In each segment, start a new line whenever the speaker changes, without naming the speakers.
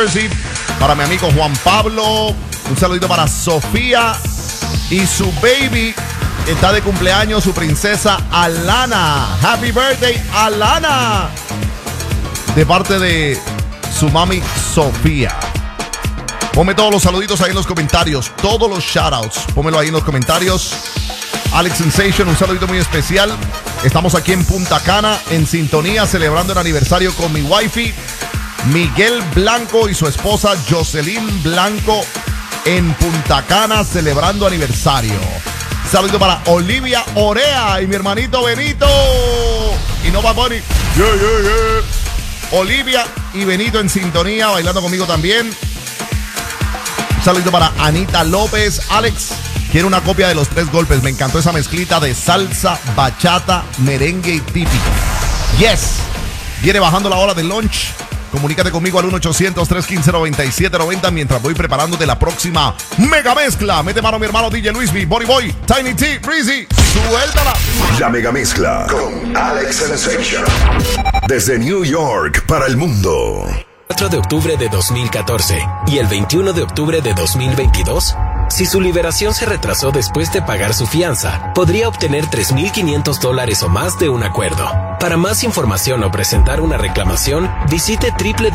Jersey. Para mi amigo Juan Pablo, un saludito para Sofía y su baby. Está de cumpleaños su princesa Alana. Happy birthday, Alana. De parte de su mami Sofía. Ponme todos los saluditos ahí en los comentarios. Todos los shoutouts. Pónmelo ahí en los comentarios. Alex Sensation, un saludito muy especial. Estamos aquí en Punta Cana, en sintonía, celebrando el aniversario con mi wifey, Miguel Blanco, y su esposa Jocelyn Blanco, en Punta Cana, celebrando aniversario. Saludito para Olivia Orea y mi hermanito Benito. Y no Bad Bunny. Yeah, yeah, yeah. Olivia y Benito en sintonía, bailando conmigo también. Saludito para Anita López. Alex, quiero una copia de Los Tres Golpes. Me encantó esa mezclita de salsa, bachata, merengue y típico. Yes. Viene bajando la hora del lunch. Comunícate conmigo al 1-800-315-9790 mientras voy preparándote la próxima mega mezcla. Mete mano mi hermano DJ Luis B, Body Boy, Tiny T, Breezy. Suéltala.
La mega mezcla con Alex Sensation. Desde New York para el mundo.
4 de octubre de 2014 y el 21 de octubre de 2022, si su liberación se retrasó después de pagar su fianza, podría obtener $3,500 o más de un acuerdo. Para más información o presentar una reclamación, visite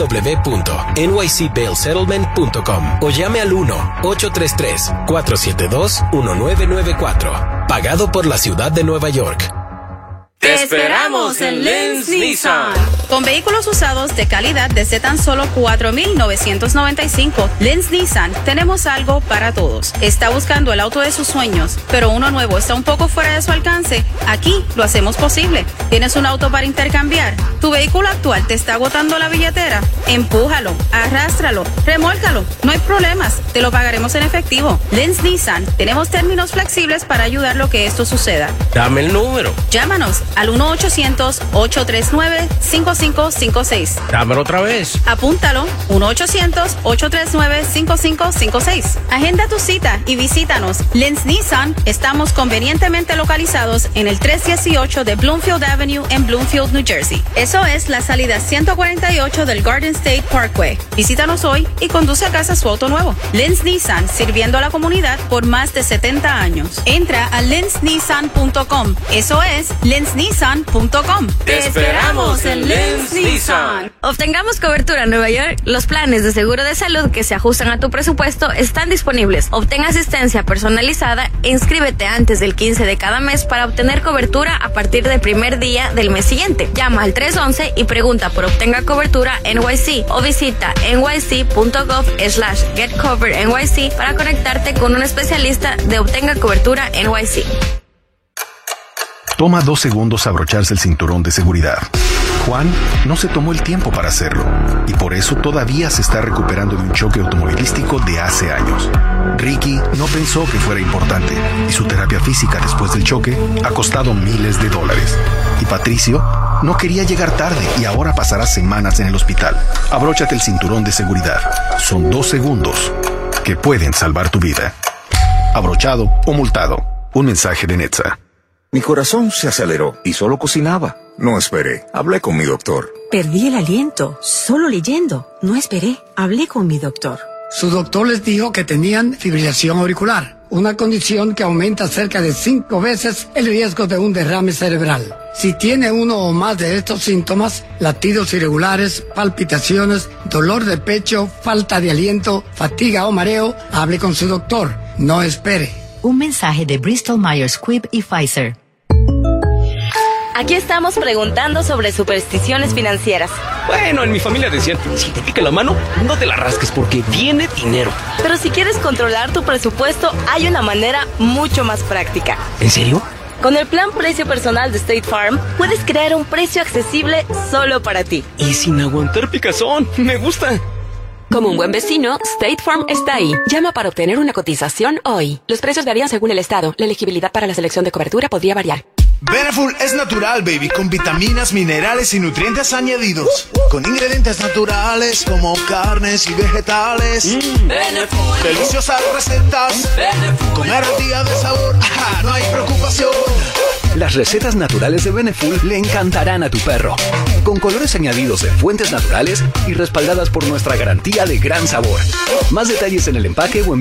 www.nycbailsettlement.com o llame al 1-833-472-1994. Pagado por la ciudad de Nueva York.
¡Te esperamos en Lens Nissan!
Con vehículos usados de calidad desde tan solo $4,995, Lens Nissan tenemos algo para todos. ¿Está buscando el auto de sus sueños, pero uno nuevo está un poco fuera de su alcance? Aquí lo hacemos posible. ¿Tienes un auto para intercambiar? ¿Tu vehículo actual te está agotando la billetera? Empújalo, arrástralo, remólcalo. No hay problemas, te lo pagaremos en efectivo. Lens Nissan, tenemos términos flexibles para ayudar a que esto suceda.
Dame el número.
Llámanos al 1-800-839-5556.
Dámelo otra vez.
Apúntalo, 1-800-839-5556. Agenda tu cita y visítanos. Lens Nissan, estamos convenientemente localizados en el 318 de Bloomfield Avenue en Bloomfield, New Jersey. Eso es la salida 148 del Garden State Parkway. Visítanos hoy y conduce a casa su auto nuevo. Lens Nissan, sirviendo a la comunidad por más de 70 años. Entra a lensnissan.com. Eso es lensnissan.com.
¡Te esperamos en Lens Nissan!
Obtengamos cobertura en Nueva York. Los planes de seguro de salud que se ajustan a tu presupuesto están disponibles. Obtén asistencia personalizada e inscríbete antes del 15 de cada mes para obtener cobertura a partir del primer día del mes siguiente. Llama al 311 y pregunta por Obtenga Cobertura NYC o visita nyc.gov/getcovernyc para conectarte con un especialista de Obtenga Cobertura NYC.
Toma 2 segundos abrocharse el cinturón de seguridad. Juan no se tomó el tiempo para hacerlo y por eso todavía se está recuperando de un choque automovilístico de hace años. Ricky no pensó que fuera importante y su terapia física después del choque ha costado miles de dólares. Y Patricio no quería llegar tarde y ahora pasará semanas en el hospital. Abróchate el cinturón de seguridad. Son 2 segundos que pueden salvar tu vida. Abrochado o multado. Un mensaje de Netza.
Mi corazón se aceleró y solo cocinaba. No esperé. Hablé con mi doctor.
Perdí el aliento, solo leyendo. No esperé. Hablé con mi doctor.
Su doctor les dijo que tenían fibrilación auricular, una condición que aumenta cerca de 5 veces el riesgo de un derrame cerebral. Si tiene uno o más de estos síntomas, latidos irregulares, palpitaciones, dolor de pecho, falta de aliento, fatiga o mareo, hable con su doctor. No espere.
Un mensaje de Bristol Myers Squibb y Pfizer.
Aquí estamos preguntando sobre supersticiones financieras.
Bueno, en mi familia decían, si te pica la mano, no te la rasques porque viene dinero.
Pero si quieres controlar tu presupuesto, hay una manera mucho más práctica.
¿En serio?
Con el plan Precio Personal de State Farm, puedes crear un precio accesible solo para ti.
Y sin aguantar picazón, me gusta.
Como un buen vecino, State Farm está ahí. Llama para obtener una cotización hoy. Los precios varían según el estado. La elegibilidad para la selección de cobertura podría variar.
Beneful es natural, baby, con vitaminas, minerales y nutrientes añadidos. Con ingredientes naturales como carnes y vegetales.
Beneful.
Deliciosas recetas.
Beneful.
Con garantía de sabor. No hay preocupación.
Las recetas naturales de Beneful le encantarán a tu perro. Con colores añadidos de fuentes naturales y respaldadas por nuestra garantía de gran sabor. Más detalles en el empaque o en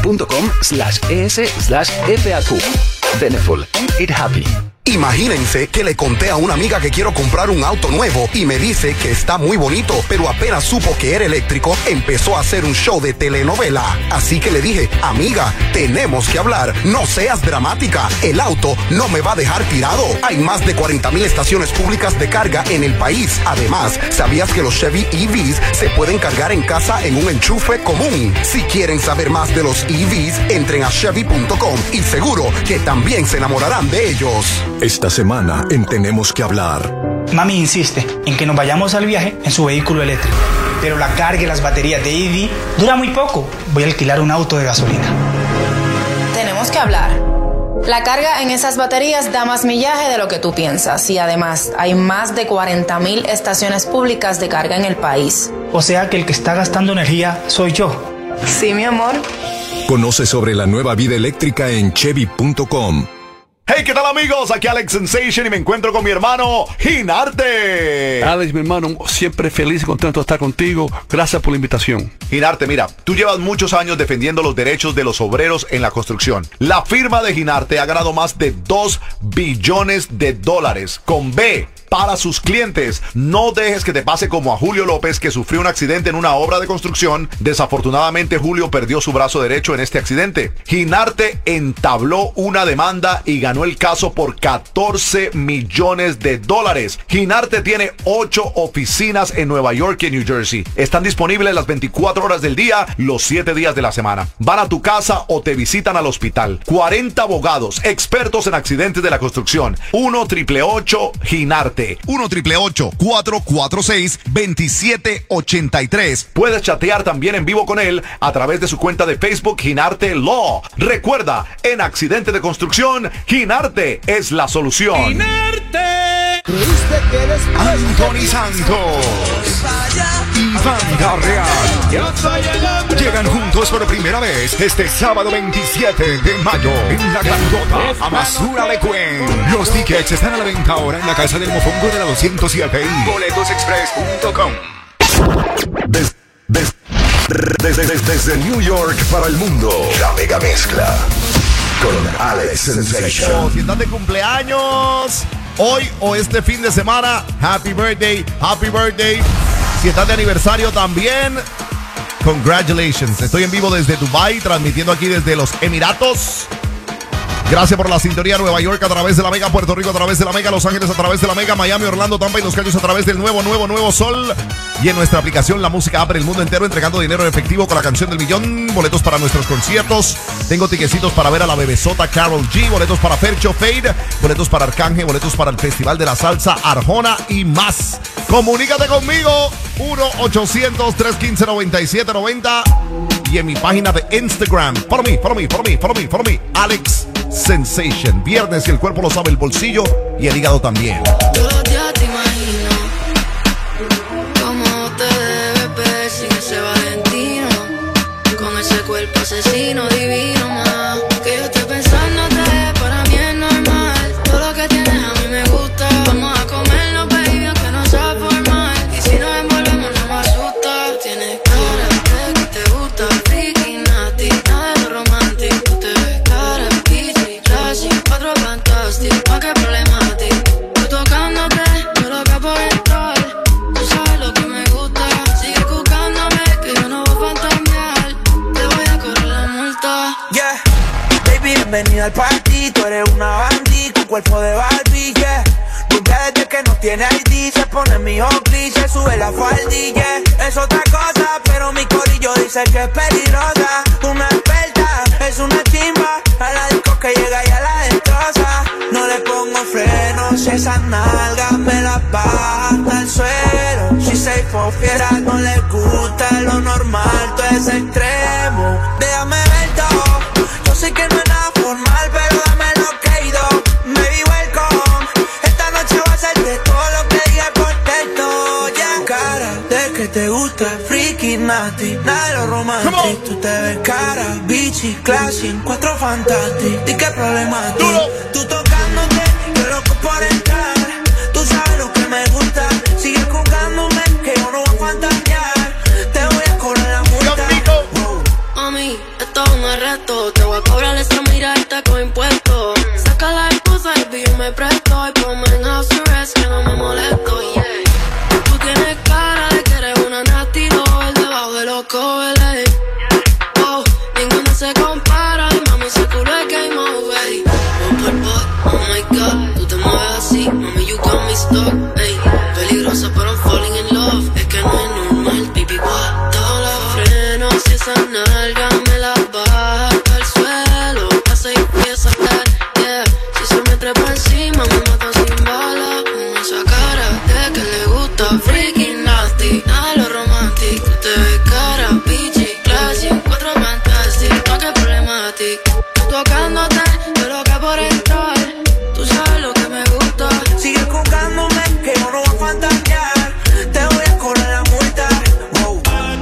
beneful.com/es/FAQ. Beneful. Eat happy.
Imagínense que le conté a una amiga que quiero comprar un auto nuevo y me dice que está muy bonito, pero apenas supo que era eléctrico, empezó a hacer un show de telenovela. Así que le dije, amiga, tenemos que hablar, no seas dramática, el auto no me va a dejar tirado. Hay más de 40,000 estaciones públicas de carga en el país. Además, ¿sabías que los Chevy EVs se pueden cargar en casa en un enchufe común? Si quieren saber más de los EVs, entren a Chevy.com y seguro que también se enamorarán de ellos.
Esta semana en Tenemos que Hablar.
Mami insiste en que nos vayamos al viaje en su vehículo eléctrico, pero la carga y las baterías de EV dura muy poco. Voy a alquilar un auto de gasolina.
Tenemos que hablar. La carga en esas baterías da más millaje de lo que tú piensas y además hay más de 40,000 estaciones públicas de carga en el país.
O sea que el que está gastando energía soy yo.
Sí, mi amor.
Conoce sobre la nueva vida eléctrica en Chevy.com.
Hey, ¿qué tal, amigos? Aquí Alex Sensation y me encuentro con mi hermano Ginarte.
Alex, mi hermano, siempre feliz y contento de estar contigo. Gracias por la invitación.
Ginarte, mira, tú llevas muchos años defendiendo los derechos de los obreros en la construcción. La firma de Ginarte ha ganado más de $2 billones con B para sus clientes. No dejes que te pase como a Julio López, que sufrió un accidente en una obra de construcción. Desafortunadamente, Julio perdió su brazo derecho en este accidente. Ginarte entabló una demanda y ganó el caso por $14 millones. Ginarte tiene 8 oficinas en Nueva York y en New Jersey. Están disponibles las 24 horas del día, los 7 días de la semana. Van a tu casa o te visitan al hospital. 40 abogados, expertos en accidentes de la construcción. 1-888-GINARTE. 1-888-446-2783. Puedes chatear también en vivo con él a través de su cuenta de Facebook Ginarte Law. Recuerda, en accidente de construcción, Ginarte es la solución.
¡Ginarte!
Anthony Santos y Banda Real llegan juntos por primera vez este sábado 27 de mayo en la Grandota Amasura de Cuen. Los tickets están a la venta ahora en la Casa del Mofongo de la 207 y boletosexpress.com.
Desde New York para el mundo, la mega mezcla con Alex Sensation.
Si estás de cumpleaños hoy o este fin de semana, happy birthday, happy birthday. Si estás de aniversario también, congratulations. Estoy en vivo desde Dubai, transmitiendo aquí desde los Emiratos. Gracias por la sintonía. Nueva York a través de la Mega, Puerto Rico a través de la Mega, Los Ángeles a través de la Mega, Miami, Orlando, Tampa y Los Cayos a través del nuevo Sol. Y en nuestra aplicación La Música abre el mundo entero, entregando dinero en efectivo con la canción del millón. Boletos para nuestros conciertos. Tengo tiquecitos para ver a la bebesota Karol G. Boletos para Fercho Fade. Boletos para Arcángel. Boletos para el Festival de la Salsa Arjona y más. Comunícate conmigo. 1-800-315-9790. Y en mi página de Instagram. Follow me. Alex Sensation. Viernes y el cuerpo lo sabe, el bolsillo y el hígado también.
Yo ya te imagino cómo te debes ver sin ese Valentino, con ese cuerpo asesino divino, más que yo estoy pensándote, para mí es normal. Todo lo que tienes a mí me gusta. Vamos a comerlo, baby, aunque no sea formal. Y si nos envolvemos no me asusta. Tú tienes cara de que te gusta, freaky, nasty, nada de romántico. Tú te ves cara, bitchy, classy, otro fantástico, ¿pa' qué problemático? Tú tocándote, yo loca por entrar. Tú sabes lo que me gusta. Sigue buscándome, que yo no voy a fantamear. Te voy a correr la multa.
Yeah, baby, bienvenida al party. Tú eres una bandí con cuerpo de Barbie, yeah. Nunca desde que no tiene ID se pone mi Oakley, se sube la faldilla. Es otra cosa, pero mi corillo dice que es peligrosa. Una experta, es una chimba. A la disco que llega y a la destroza. No le pongo frenos, esas nalgas me las bajan al suelo. Si se fiera, no le gusta lo normal, todo es extremo. Déjame ver todo, yo sé que no es nada formal, pero dame lo que he ido. Baby, welcome, esta noche va a ser de todo lo que diga por texto, yeah. Cara de que te gusta, freaky, nasty, nada de lo romántico. Tú te ves cara, bitchy, classy, en cuatro fantastic. ¿Y qué problema tú tocándote?
esto. Te voy a cobrar esa mirada con impuestos. Saca la excusa y yo me presto. Y ponme en house arrest que no me molesto, yeah. Tú tienes cara de que eres una nasty lover debajo de los covers. Oh, ninguno se compara. Y mami, ese culo es game over. Oh my God, tú te mueves así. Mami, you got me stuck. Ey, peligrosa pero I'm falling in love. Es que no es normal, baby, what? Todos los frenos y esa nalga me la baja hasta el suelo. Pasa y empieza a sacar, yeah. Si se me trepa encima, me mata sin bala. Con esa cara de que le gusta freaking nasty. Nada lo romantic, tú te ves cara, peachy, classy. 4 fantastic, no que problematic. Tocándote, yo lo que por entrar. Tú sabes lo que me gusta.
Sigue jugándome que yo no voy a fantasear. Te voy a cobrar la multa. Wow.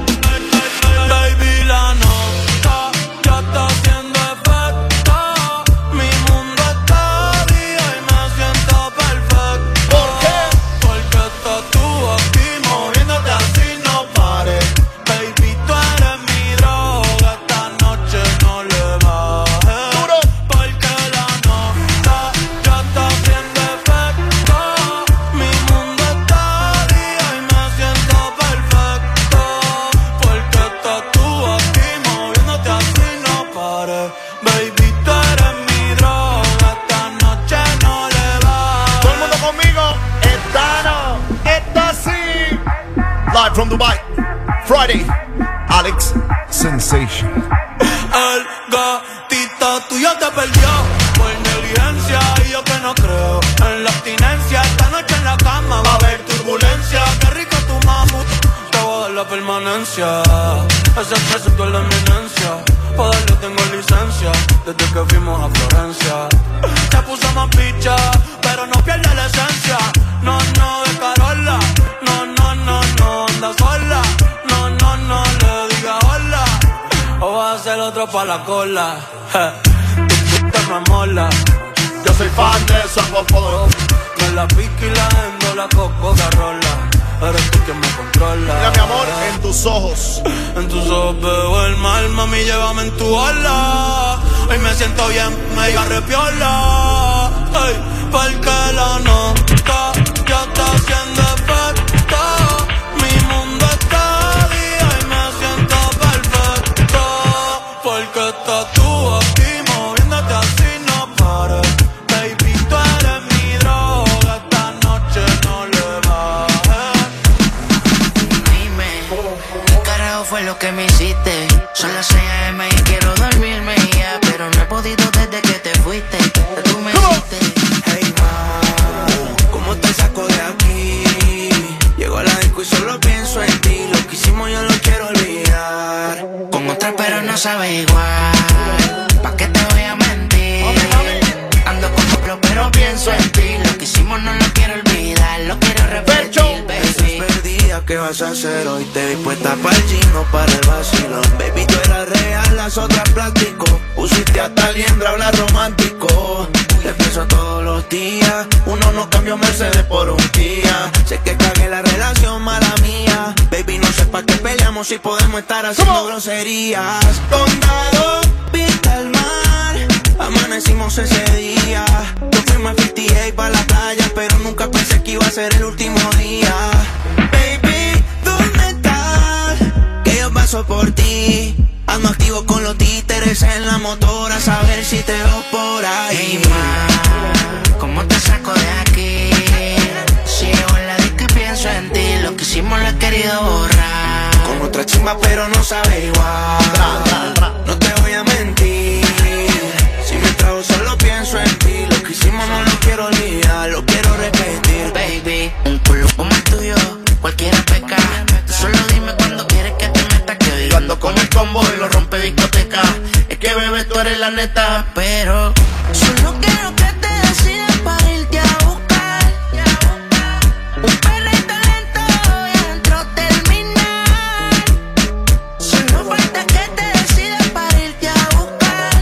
Baby, la nota ya está haciendo efecto. Mi mundo está día y me siento perfecto.
¿Por qué?
Porque estás tú aquí moviéndote así, no pares. Baby, tú eres mi droga. Esta noche no le bajes.
Duro.
Porque la nota ya está haciendo efecto. Mi mundo está día y me siento perfecto. Porque estás tú aquí moviéndote así, no pares. Baby, tú eres mi droga. Esta noche no le bajes.
Todo el mundo conmigo. Esta no, esta sí. Live from Dubai. Friday. Alex Sensation.
El gatito tuyo te perdió por negligencia y yo que no creo en la abstinencia. Esta noche en la cama va a haber turbulencia. Qué rico tu mambo, te voy a dar la permanencia. Ese preso tú es la eminencia. Pa' darle tengo licencia desde que fuimos a Florencia. Se puso más picha, pero no pierde la esencia. No, no, de Carola. No, no, no, no, anda sola. No, no, no, le diga hola. O va a ser otro pa' la cola. Tu puta me mola.
Yo soy fan de esa popó.
Me la pica y la endo, la coco garrola. Eres tú quien me controla.
Mira, mi amor, en tus ojos.
En tus ojos veo el mal, mami, llévame en tu ola. Hoy me siento bien, medio arrepiola. Ay, porque la nota ya está haciendo efecto. Mi mundo está día y me siento perfecto. Porque estás tú aquí moviéndote así, no pares. Baby, tú eres mi droga. Esta noche no le bajes.
Dime, ¿qué carajo fue lo que me hiciste? Son las 6 AM y quiero dormirme ya, pero no he podido desde que te fuiste. Ya tú me dijiste.
Hey, ma, ¿cómo te saco de aquí? Llego a la disco y solo pienso en ti. Lo que hicimos yo lo quiero olvidar.
Con otra pero no sabe igual. ¿Pa' qué te voy a mentir? Ando con otro pero pienso en ti. Lo que hicimos no lo quiero olvidar. Lo quiero repetir, baby.
Perdida, ¿qué vas a hacer hoy? Te vi puesta para el gino, para el vacilón. Baby, tú eras real, las otras plástico. Pusiste hasta liendra, hablar romántico. Te pienso todos los días. Uno no cambió Mercedes por un día. Sé que cagué la relación, mala mía. Baby, no sé pa' qué peleamos si podemos estar haciendo groserías. Condado, vista al mar. Amanecimos ese día. Nos fuimos a 58 pa' la playa, pero nunca pensé que iba a ser el último día. Baby, ¿dónde estás? Que yo paso por ti. Ando activo con los títeres en la motora, a saber si te veo por ahí.
Hey, ma, ¿cómo te saco de aquí? Si llego en la disco y pienso en ti. Lo que hicimos lo he querido borrar.
Con otra chimba pero no sabe igual. No te voy a mentir. Si me trago solo pienso en ti. Lo que hicimos no lo quiero olvidar. Lo quiero repetir.
Baby, un culo como el tuyo cualquiera peca. Tú solo dime cuando quieres que te meta. Que yo ando con el combo y lo rompe discoteca. Es que bebé tú eres la neta. Pero solo quiero que te decidas para irte a buscar. Un perrito lento y adentro terminar. Solo falta que te decidas para irte a buscar.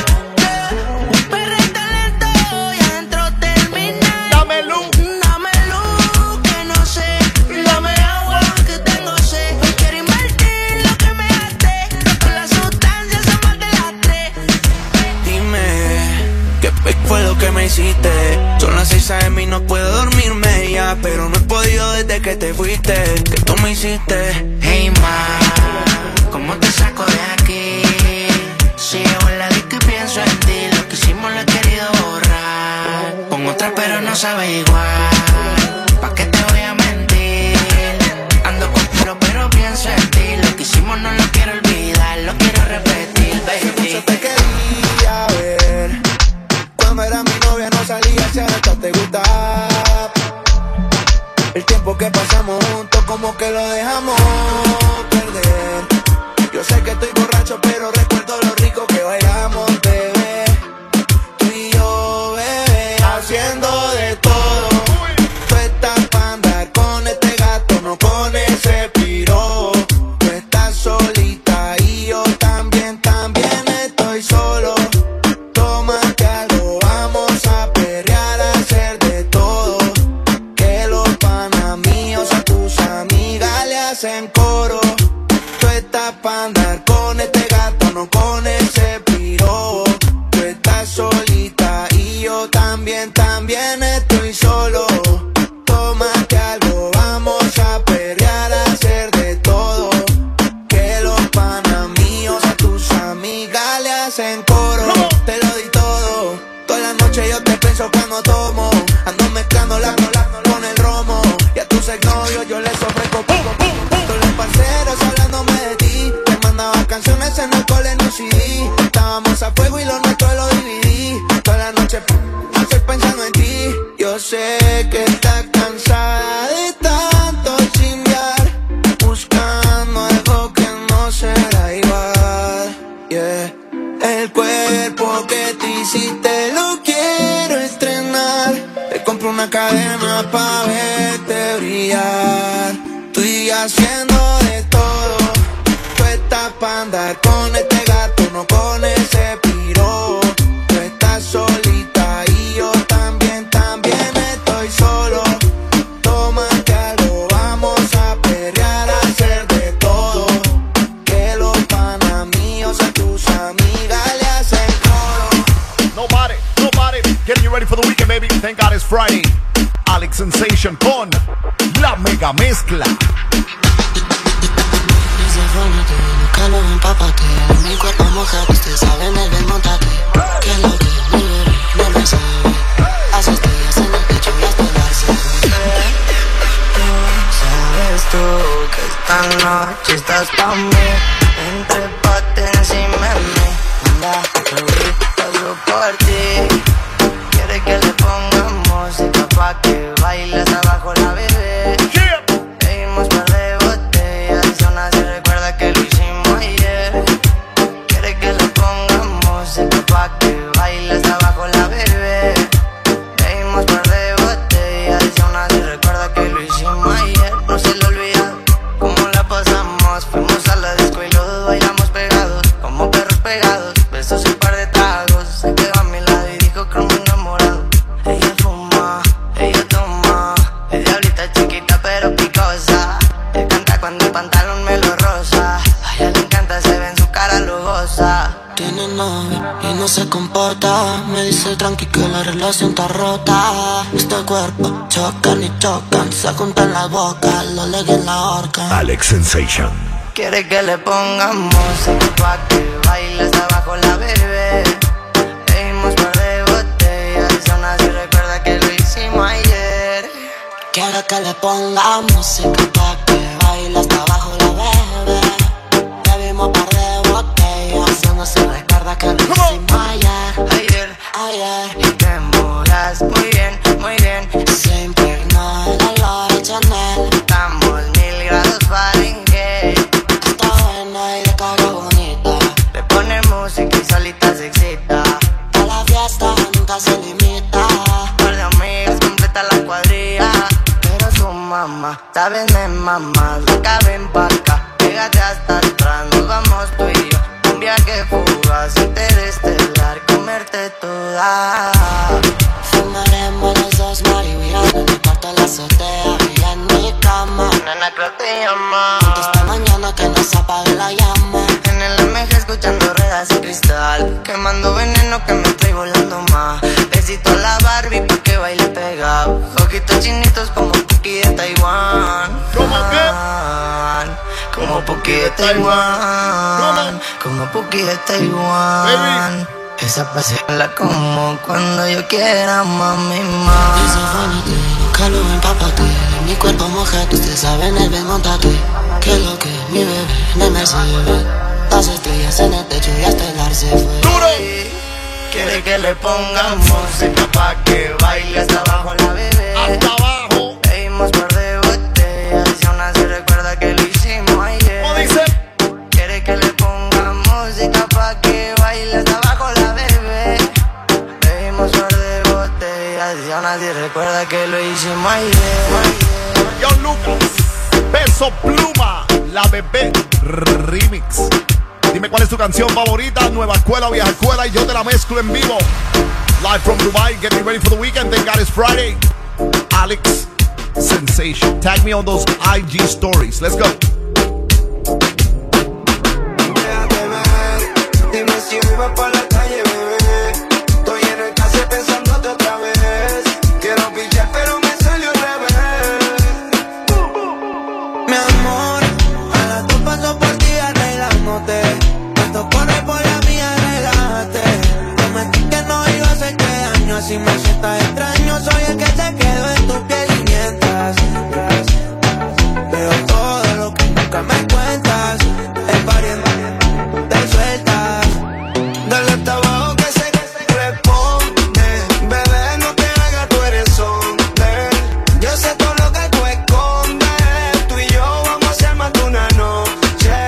Un perrito lento y adentro terminar.
Dame luz.
Dame luz que no sé. Dame agua que tengo sed. Quiero invertir lo que me gasté. Con la sustancia son más de las 3.
hiciste. Son las 6 AM y no puedo dormirme ya, pero no he podido desde que te fuiste. Que tú me hiciste.
Hey ma, ¿cómo te saco de aquí? Si llevo en la disco y pienso en ti, lo que hicimos lo he querido borrar. Con otra pero no sabe igual. ¿Pa' qué te voy a mentir? Ando con pero pienso en ti. Lo que hicimos no lo quiero olvidar, lo quiero repetir, baby.
Mucho te quería ver. Cuando era mi novia no salía, si ahora te gusta. El tiempo que pasamos juntos como que lo dejamos perder. Yo sé que estoy borracho pero recuerdo lo rico que bailamos, bebé. Tú y yo, bebé, haciendo de todo. Tú estás pa' andar con este gato, no con ese piro. Tú estás solita y yo también estoy solo. Tómate algo, vamos a perrear, a hacer de todo. Que los panas míos a tus amigas le hacen coro. Tú estás pa' andar con este gato, no con ese piro. Tú estás solita y yo también estoy solo. Tómate algo, vamos a perrear, a hacer de todo. Que los panas míos a tus amigas le hacen coro. Te lo di todo, toda la noche yo te pienso cuando tomo. Ando mezclando la con el romo. Y a tus exnovios yo les ofrezco poco. Todos los parceros hablándome de ti. Te mandaba canciones en el cole en un CD. Estábamos a fuego y lo nuestro lo dividí. Toda la noche estoy pensando en ti. Yo sé que estás cansada de tanto chingar, buscando algo que no será igual. Yeah. El cuerpo que te hiciste lo quiero estrenar. Te compro una cadena pa' verte brillar. Estoy haciendo de todo. Tú estás pa' andar con este gato, no con ese piro. Tú estás solita y yo también estoy solo. Tómate algo, vamos a perrear, a hacer de todo. Que los panas míos a tus amigas le hacen coro.
Nobody, getting you ready for the weekend, baby. Thank God it's Friday. Alex Sensation con La Mega Mezcla.
Calor, empápate. Mi cuerpo moja, usted sabe, me ven, montate. Que lo que no lo sabe. Hace estrellas en el techo y hasta darse.
Sabes tú que esta noche estás pa' mí. Entrépate encima de mí. Anda, paso por ti. Quiere que le pongamos música pa' que bailes abajo la bebé. Pedimos par de botellas y aún así recuerda que lo hicimos ayer. Quiere que le pongamos música pa' que bailes abajo la bebé. Pedimos par de botellas y aún así recuerda que lo hicimos ayer. No se le olvida cómo la pasamos. Fuimos a la disco y los dos bailamos pegados, como perros pegados. Besos y un par de tragos. Se quedó a mi lado y dijo que me enamorado. Ella fuma, ella toma. Es diablita chiquita pero picosa. Él canta cuando el pantalón me lo rosa. A ella le encanta, se ve en su cara lujosa.
Tiene novio y no se comporta. Me dice tranqui que la relación está rota. Este cuerpo chocan y chocan. Se juntan la boca, lo legue en la horca.
Alex Sensation.
Quiere que le pongamos música pa' que bailes abajo la bebé. Pedimos par de botellas y aún así recuerda que lo hicimos ayer.
Quiere que le pongamos música pa' que baile hasta abajo la bebé. Bebimos par de botellas y aún así recuerda que lo hicimos ayer.
Y te demoras muy bien, muy bien.
Se impregnó el olor a Chanel.
Estamos 1000 grados Fahrenheit.
Está buena y de cara bonita.
Le pone música y solita se excita.
A la fiesta nunca se limita.
Par de amigas completa la cuadrilla. Pero su mamá, sabes de mamá. Acá ven pa' acá, pégate hasta atrás. Nos vamos tú y yo, un viaje fugaz, interestelar, comerte toda.
Fumaremos los dos marihuana en el cuarto de la azotea y en mi cama.
Nena, creo que te llama.
Esta mañana que no se apague la llama.
En el MG escuchando ruedas y cristal, quemando veneno que me estoy volando más. Besito a la Puki de Taiwán, como Puki de Taiwán. Esa pasión como cuando yo quiera, mami, mami.
Desafánate, calor empápate. Mi cuerpo mojate, usted sabe, en el ven, montate. Que lo que mi bebé en el Mercedes. Las estrellas en el techo y hasta el arce fue.
¡Duro! Quiere que le pongamos música pa' que baile hasta abajo la bebé.
Hasta abajo.
Bebimos par de botellas y aún así recuerda que lo hicimos ayer.
¿Cómo dice?
Quiere que le ponga música pa' que baile hasta abajo la bebé. Bebimos par de botellas y aún así recuerda que lo hicimos ayer.
John Lucas, Peso Pluma, La Bebé Remix. Dime cuál es tu canción favorita, nueva escuela o vieja escuela, y yo te la mezclo en vivo. Live from Dubai, getting ready for the weekend. Thank God it's Friday. Alex Sensation. Tag me on those IG stories. Let's go.
Dime si hoy vas pa' la calle, bebé. Estoy en el case pensándote otra vez. Quiero pichar, pero me salió al revés. Mi amor, a las 2 paso por ti arreglándote. Esto corre por la mía, relájate. Prometí que no iba a hacerte daño. Así me sientas extraño, soy el que se quedó en tu piel. Y mientras veo todo lo que nunca me cuentas, el pariente te sueltas. Dale hasta abajo que se responde. Bebé, no te hagas, tú eres hombre. Yo sé todo lo que tú escondes. Tú y yo vamos a hacer más de una noche.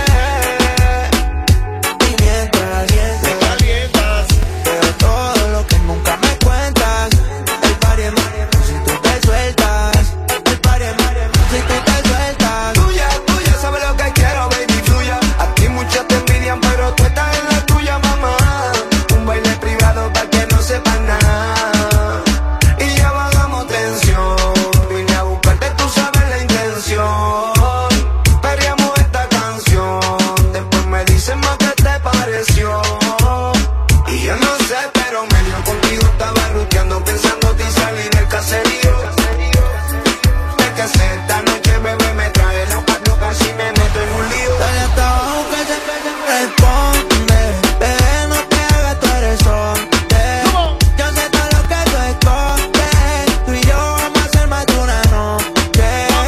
Y mientras te calientas, veo todo lo que nunca me cuentas. El pariente, si tú te sueltas. El pariente, si tú te sueltas. Tuya, tuya, sabes lo que quiero, baby, fluya. Aquí muchos te envidian, pero tú estás en la tuya, mamá. Un baile privado para que no sepan nada. Y ya bajamos tensión. Vine a buscarte, tú sabes la intención. Perreamos esta canción. Después me dicen más que te pareció. Y yo no sé, pero medio contigo estaba ruteando, pensándote y salir del caserío. Es que sé, esta noche, bebé, me trae loca, casi me meto en un lío. Dale hasta abajo que se responde. Bebé, no te hagas, tú eres hombre. Yo sé todo lo que tú escondes. Tú y yo vamos a hacer más de una noche.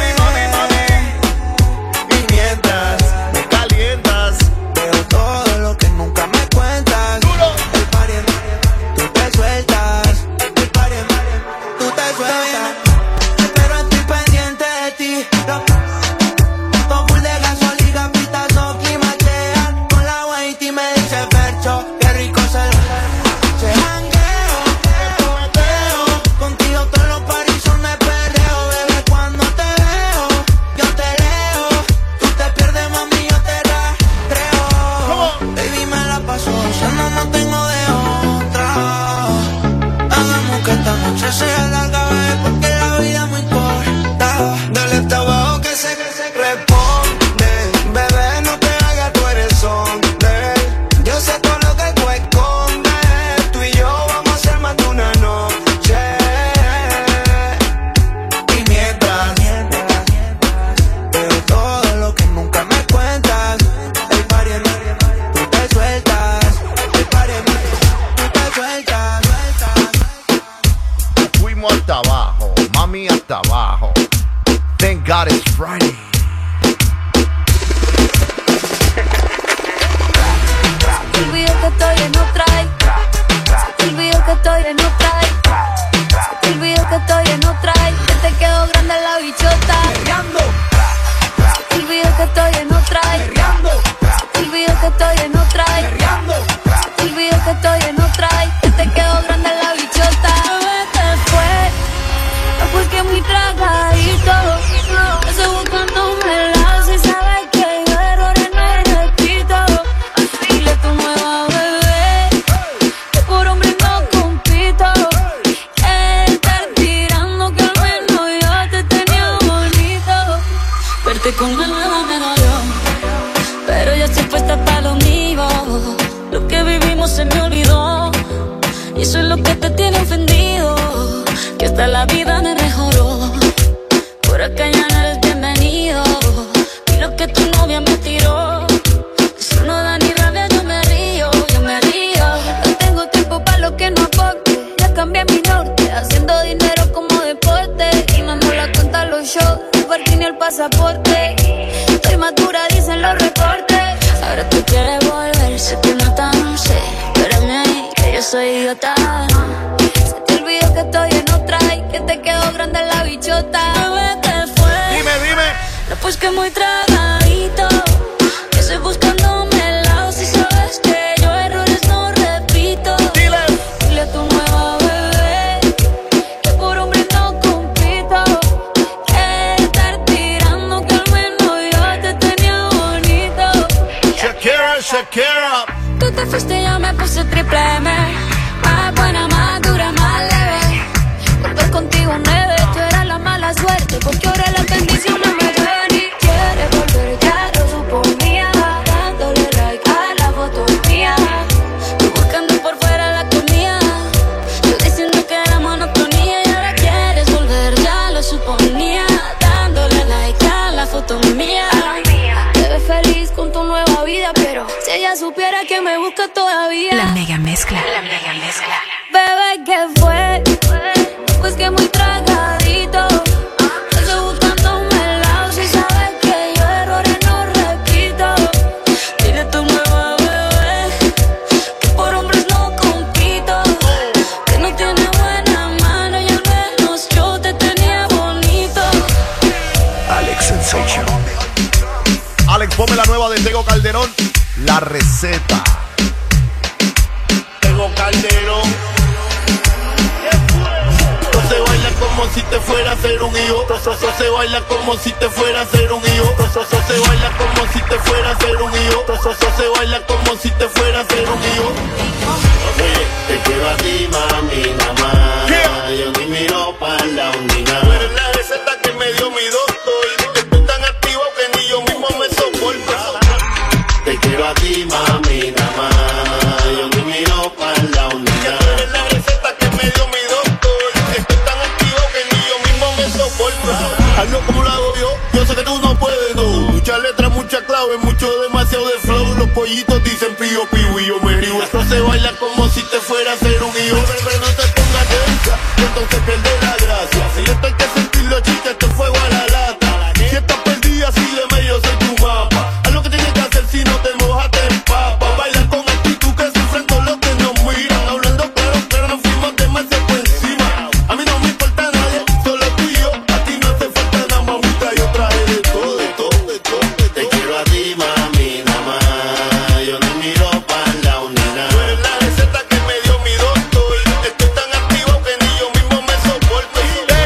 Y mientras
Me calientas.
veo todo lo que nunca me cuentas. El pariente, tú te sueltas. El pariente, tú te sueltas. Pero estoy pendiente de ti. Todo full de gasolina, pitazo, climachean. Con la Whitey me dice Fercho, qué rico se jangueo, peteo. Contigo todos los paris son de perreo. Bebé, cuando te veo, yo te leo. Tú te pierdes, mami, yo te rastreo. Baby, me la paso gozando, no tengo de otra. Hagamos que esta noche sea larga, bebé, porque la vida es muy corta. Dale hasta abajo que se responde. Bebé, no te hagas, tú eres hombre. Yo sé todo lo que tú escondes. Tú y yo vamos a hacer más de una noche. Y mientras veo todo lo que nunca me cuentas. El pariente, tú te sueltas. El pariente, tú te sueltas.
Fuimos hasta abajo, mami, hasta abajo. Thank God it's Friday.
Se te olvidó que estoy en otra. Se te olvidó que estoy en otra. Se te olvidó que estoy en otra. Que te quedó grande la bichota. Se te olvidó que estoy en otra. Se te olvidó que estoy en otra. Se te olvidó que estoy en otra. Que te quedó grande la bichota. Bebé, te fue. Porque muy tragadito. Ese cuando me la hace, sabes que yo errores no repito. Dile a tu nueva bebé que por hombre no compito. Estar tirando que al menos yo te tenía bonito. Verte con una nueva me dolió, pero yo estoy puesta para lo mío. Lo que vivimos se me olvidó, y eso es lo que te tiene ofendido. Que hasta la vida me mejoró. Por acá ya no eres bienvenido. Y lo que tu novia me tiró idiota. Se te olvidó que estoy en otra y que te quedó grande la bichota. Bebé, ¿qué fue?
Dime.
No, pues que muy tragadito. Que estoy buscándome el lado. Si sabes que yo errores no repito. Dile a tu nueva bebé que por hombre no compito. Que estar tirando que al menos yo te tenía bonito.
Shakira.
Tú te fuiste y yo me puse triple M. Más buena, más dura, más leve. Volver contigo 9. Tú eras la mala suerte porque ahora las bendiciones me llueven. Y quieres volver, ya lo suponía. Dándole like a la foto mía. Tú buscando por fuera la comida. Yo diciendo que era monotonía. Y ahora quieres volver, ya lo suponía. Dándole like a la foto mía. Te ves feliz con tu nueva vida, pero si ella supiera que me busca todavía.
La mega mezcla.
Bebé, ¿qué fue? Pues que muy tragadito. Estoy buscándome el lado. Si sabes que yo errores no repito. Dile a tu nueva bebé que por hombres no compito. Que no tiene buena mano y al menos yo te tenía bonito.
Alex Sensation.
Alex, ponme la nueva de Tego Calderón. La receta.
Tego Calderón. No se baila como si te fuera a hacer un hijo. No se baila como si te fuera a hacer un hijo. No se baila como si te fuera a hacer un hijo. No se baila como si te fuera a hacer un hijo. Oye, te quiero a ti, mami, nada más. Yo ni miro para la ondina. Tú eres la receta que me dio mi doctor. Estoy tan activo que ni yo mismo me soporto. Te quiero a ti, mami, nada más. Yo ni miro para la ondina. Tú eres la receta que me dio mi doctor. Estoy tan activo que ni yo mismo me soporto. Hazlo como lo hago yo sé que tú no puedes, no. Muchas letras, muchas claves, mucho demasiado de flow. Los pollitos dicen pío, pío y yo me río. Esto se baila como si te fuera a hacer un hijo. Pero no te pongas tensa, entonces pierde la gracia. Si esto hay que sentirlo, chica, esto es fuego a la lata. Si estás perdida, sígueme, yo soy tu mapa. Haz lo que tienes que hacer, si no te mojas, te empapas. Baila con actitud que sufren todos los que nos miran. Hablando claro, pero nos fuimos demasiado por encima. A mí no me importa nadie, solo tú y yo. A ti no te falta nada, mamita, yo traje de todo, de todo, de todo. Te quiero a ti, mami, nada más. Yo no miro para la unidad. Tú eres la receta que me dio mi doctor. Estoy tan activo que ni yo mismo me soporto.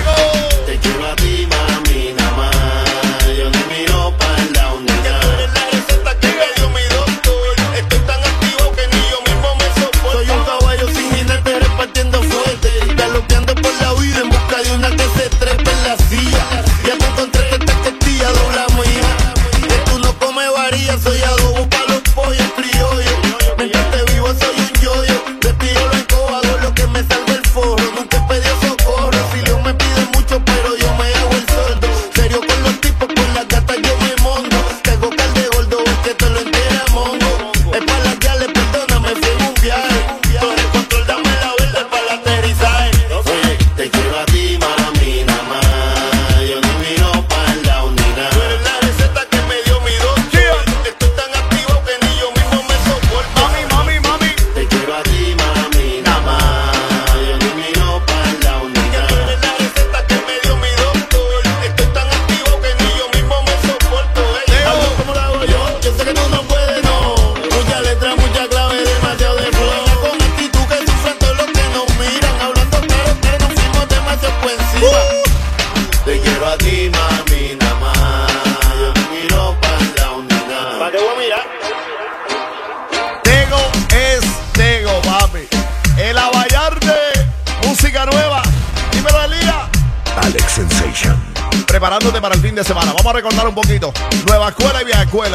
Te quiero a ti, mami, nada más. Yo no miro para la unidad. Tú eres la receta que me dio mi doctor. Estoy tan activo que ni yo mismo me soporto. Soy un caballo sin jinete repartiendo fuerte. Galopeando por la vida en busca de una que se trepe en la silla. Ya te encontré que esta costilla dobla mía. Que tú no comes varillas, soy adobo para los pollos criollos. Mientras te vivo soy un yoyo. De tiro lo encojo, hago lo que me salga el forro. Nunca he pedido socorro, si Dios me pide mucho, pero yo me hago el sordo. Serio con los tipos, con las gatas yo me monto. Tengo cal de gordo, es que te lo entera mongo. Es para las yales, perdóname, fui en un viaje. Todo el control, dame la verde para el aterrizaje. Oye, te quiero a ti, mami, nada más. Yo no miro para la unidad. Tú eres la receta que me dio mi doctor. Estoy tan activo que ni yo mismo me soporto. Mami. Te quiero a ti, mami, nada más. Yo no miro para la unidad. Tú eres la receta que me dio mi doctor. Estoy tan activo que ni yo mismo me soporto. Hazlo como lo hago yo sé que tú no puedes, no. Muchas letras, muchas claves, demasiado de flow. Con actitud que sufren todos los que nos miran. Hablando claro que nos fuimos demasiado por encima. Te quiero a ti, mami, nada más. Yo no miro para la unidad. ¿Para qué voy a mirar?
Tego es Tego, papi. El Abayarde, música nueva. Dímelo, Elías.
Alex Sensation.
Preparándote para el fin de semana. Vamos a recordar un poquito. Nueva escuela y vieja escuela.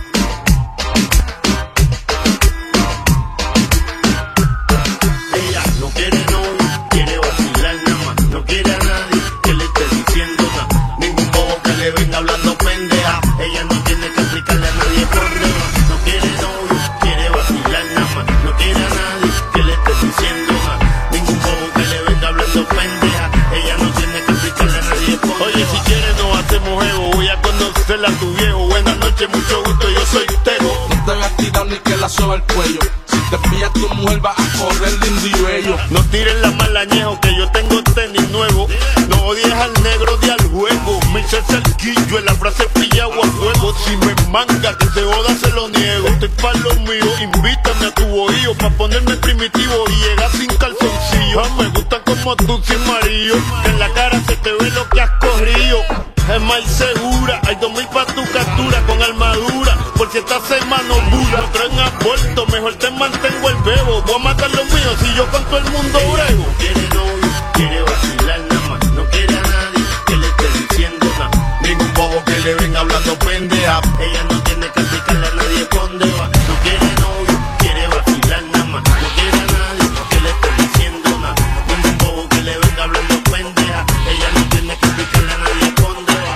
Ella no quiere novio, quiere vacilar nada más. No quiere a nadie que le esté diciendo nada. Ningún bobo que le venga hablando pendeja. Ella no tiene que explicarle a nadie por nada. No quiere novio, quiere vacilar nada más. No quiere a nadie que le esté diciendo nada. Ningún bobo que le venga hablando pendeja. Ella no tiene que explicarle a nadie por nada. Oye, si quieres no hacemos juego. Voy a conocerla a tu viejo. Buenas noches, mucho gusto, yo soy Tego.
No te hagas tirar ni que la soba el cuello. Si
te pilla tu mujer va a correr de individuo.
No tiren la malañejo que yo tengo tenis nuevo. No odies al negro de al juego. Me hice cerquillo en la frase pilla o a fuego. Si me manga que se joda se lo niego. Estoy pa' lo mío, invítame a tu bohío pa' ponerme primitivo y llegar sin calzoncillo. Me gusta como tú sin marido, que en la cara se te ve lo que has corrido. Es más segura, hay 2000 pa' tu captura con armadura, por si estás en mano dura. No traen aborto, mejor te mantengo el bebo. Voy a matar los míos si yo con todo el mundo brego. Quiere novio, quiere vacilar nada más, no quiere a nadie que le esté diciendo nada. Ningún bobo que le venga hablando pendeja. Ella no tiene que explicarle a nadie pa' dónde va. No quiere novio, quiere vacilar nada más, no quiere a nadie que le esté diciendo nada. Ningún bobo que le venga hablando pendeja. Ella no tiene que explicarle a nadie pa' dónde va.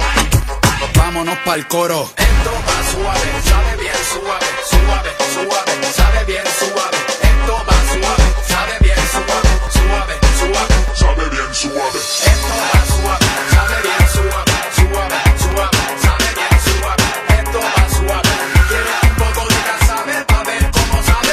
Vámonos pa'l coro. Esto va suave, sabe bien suave, suave, suave, sabe bien suave. Esto va suave, sabe bien suave, suave, suave, sabe bien suave. Esto va suave, sabe bien suave, suave, suave, sabe bien suave. Esto va suave, quiere un poco de casabe pa' ver cómo sabe.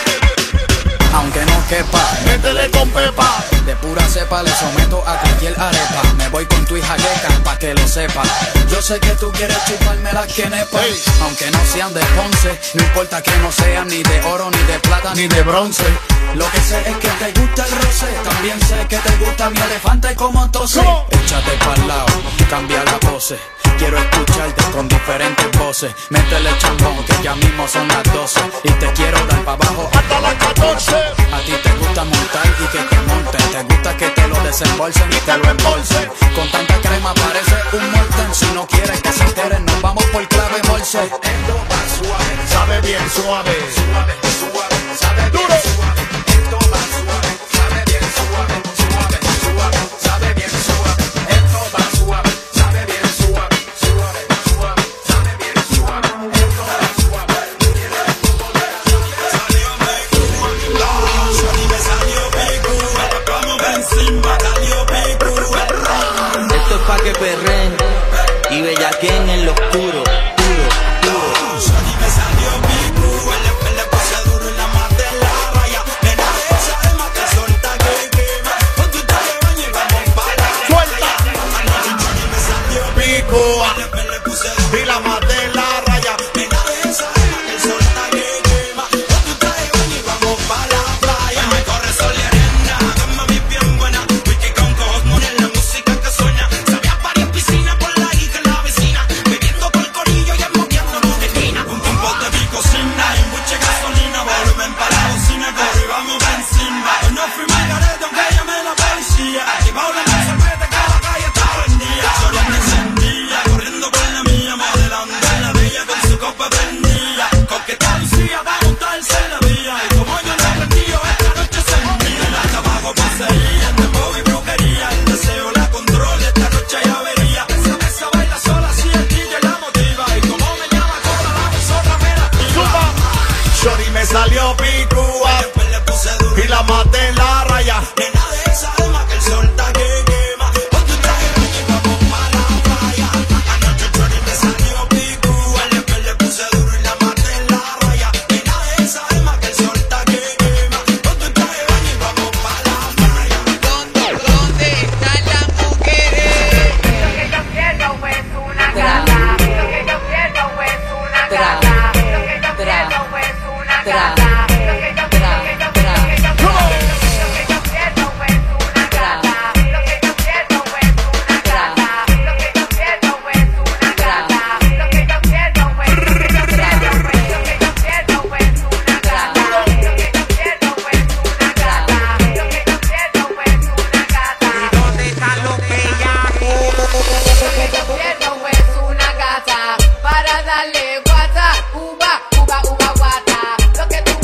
Aunque no quepa,
métele con pepa.
De pura cepa le someto a cualquier arepa. Me voy con tu hija queca pa' que lo sepa. Yo sé que tú quieres chuparme las quenepas, aunque no sean de Ponce. No importa que no sean ni de oro, ni de plata, ni de bronce. Lo que sé es que te gusta el roce. También sé que te gusta mi elefante como tose. Échate pa'l lado, cambia la pose. Quiero escucharte con diferentes voces. Métele chambón que ya mismo son las 12. Y te quiero dar pa' abajo hasta las 14. A ti te gusta montar y que te monten. Te gusta que te lo desembolsen y te lo embolsen. Con tanta crema parece un molten. Si no quieres que se enteren nos vamos por clave morse. Esto va suave,
sabe bien suave,
suave, suave, sabe bien suave. Esto va suave, sabe bien suave, suave, suave, sabe bien suave. Esto va suave, sabe bien suave, suave, suave, sabe bien suave. Esto va suave.
Esto es pa' que perren y bellaquen en lo oscuro.
Y la maté en la raya. Salió picúa y la maté en la raya. Nena de esa alma que el sol está que quema. Ponte un traje de baño y vamos pa' la playa. Anoche Chori me salió picúa, después le puse duro y la maté en la raya. Nena de esa alma que el sol está que quema. Ponte un traje de baño y vamos pa' la playa.
¿Dónde están las mujeres?
Lo que yo quiero es una gata. Lo que yo quiero es una gata. Lo que yo quiero es una gata. Para darle guata, uva, uva, uva, guata. Lo que tú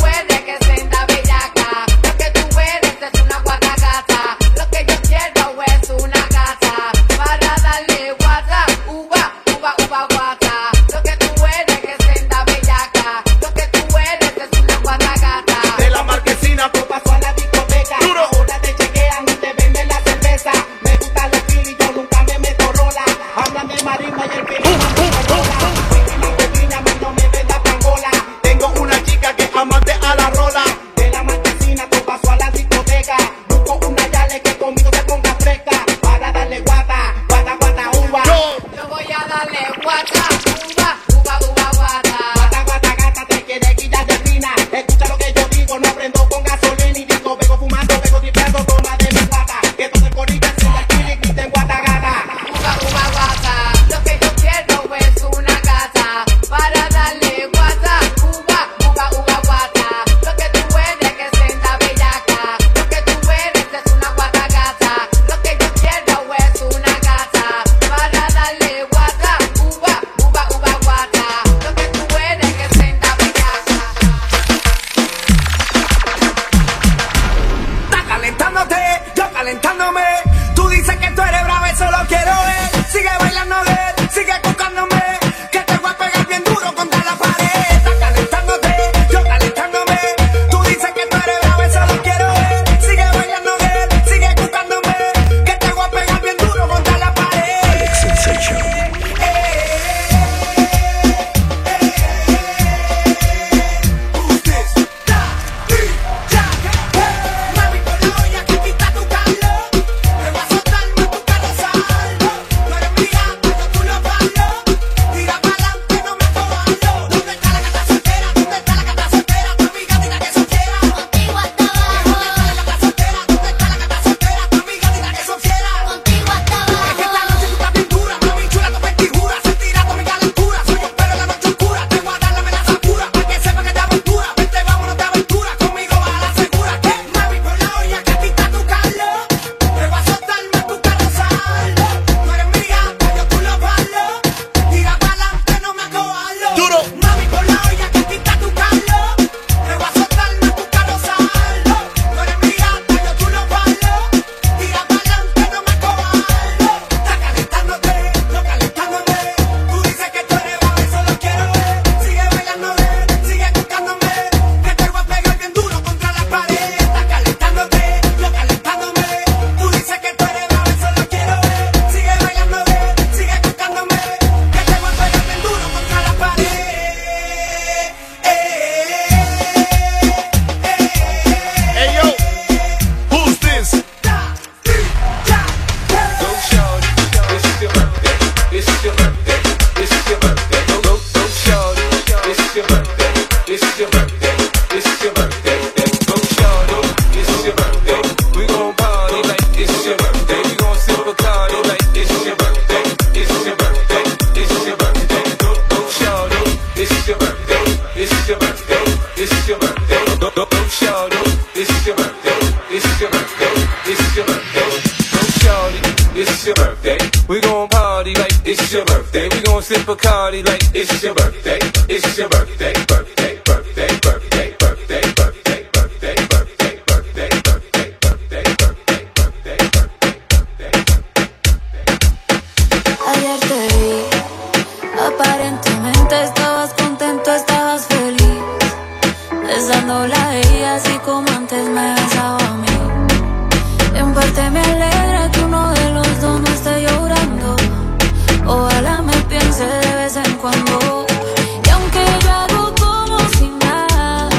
this is your birthday. This is your birthday. Go shorty, this is your birthday. We gon' party like this is your birthday. We gon' sip Bacardi like this is your birthday. This is your birthday. This is your birthday. Go shorty, this is your birthday. This is your birthday. This is your birthday. Go shorty, this is your birthday. This is your birthday. This is your birthday. Go shorty, this is your birthday. We gon' party like this is your birthday. We gon' sip Bacardi like this is your birthday. This is your birthday. Birthday, birthday, birthday, birthday, birthday, birthday, birthday, birthday, birthday, birthday, birthday, birthday, birthday.
Ayer te vi, aparentemente estabas contento, estabas feliz, besándola a ella así como antes me besaba a mí. En parte me alegra que uno de los dos no esté llorando. Ojalá me piense de vez en cuando. Y aunque yo hago como si nada,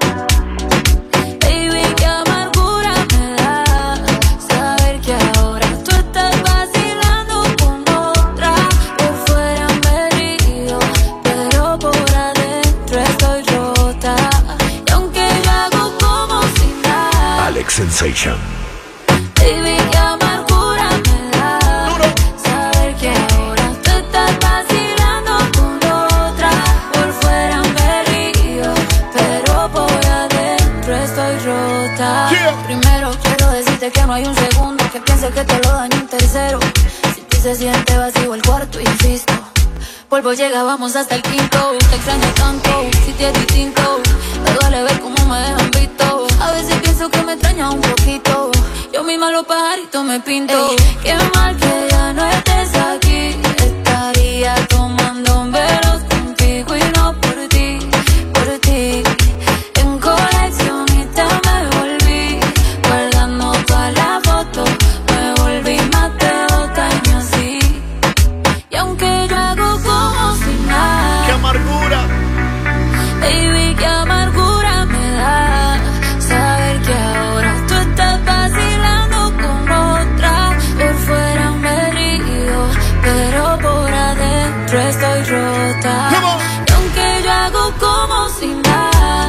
baby, qué amargura me da saber que ahora tú estás vacilando con otra. Por fuera me río, pero por adentro estoy rota. Y aunque yo hago como si nada,
Alex Sensation.
baby, qué amargura me da saber que ahora tú estás vacilando con otra. Por fuera me río, pero por adentro estoy rota. Primero quiero decirte que no hay un segundo que piense que te lo daño un tercero. Si ti se siente vacío el cuarto, insisto, polvo llega, vamos hasta el quinto. Te extraño tanto, si te es distinto. Me duele ver cómo me dejan visto. A veces pienso que me extraña un poquito. Yo misma los pajaritos me pinto. Ey, qué mal que ya no estés aquí. Estaría tomando velos contigo y no por ti, por ti. En coleccionista me volví, guardando todas las fotos. Me volví más de 2 años así. Y aunque yo hago como si nada,
¡qué amargura!
Baby, qué amargura me da saber que ahora tú estás vacilando con otra. Por fuera me río, pero por adentro estoy rota. Y aunque yo hago como si nada,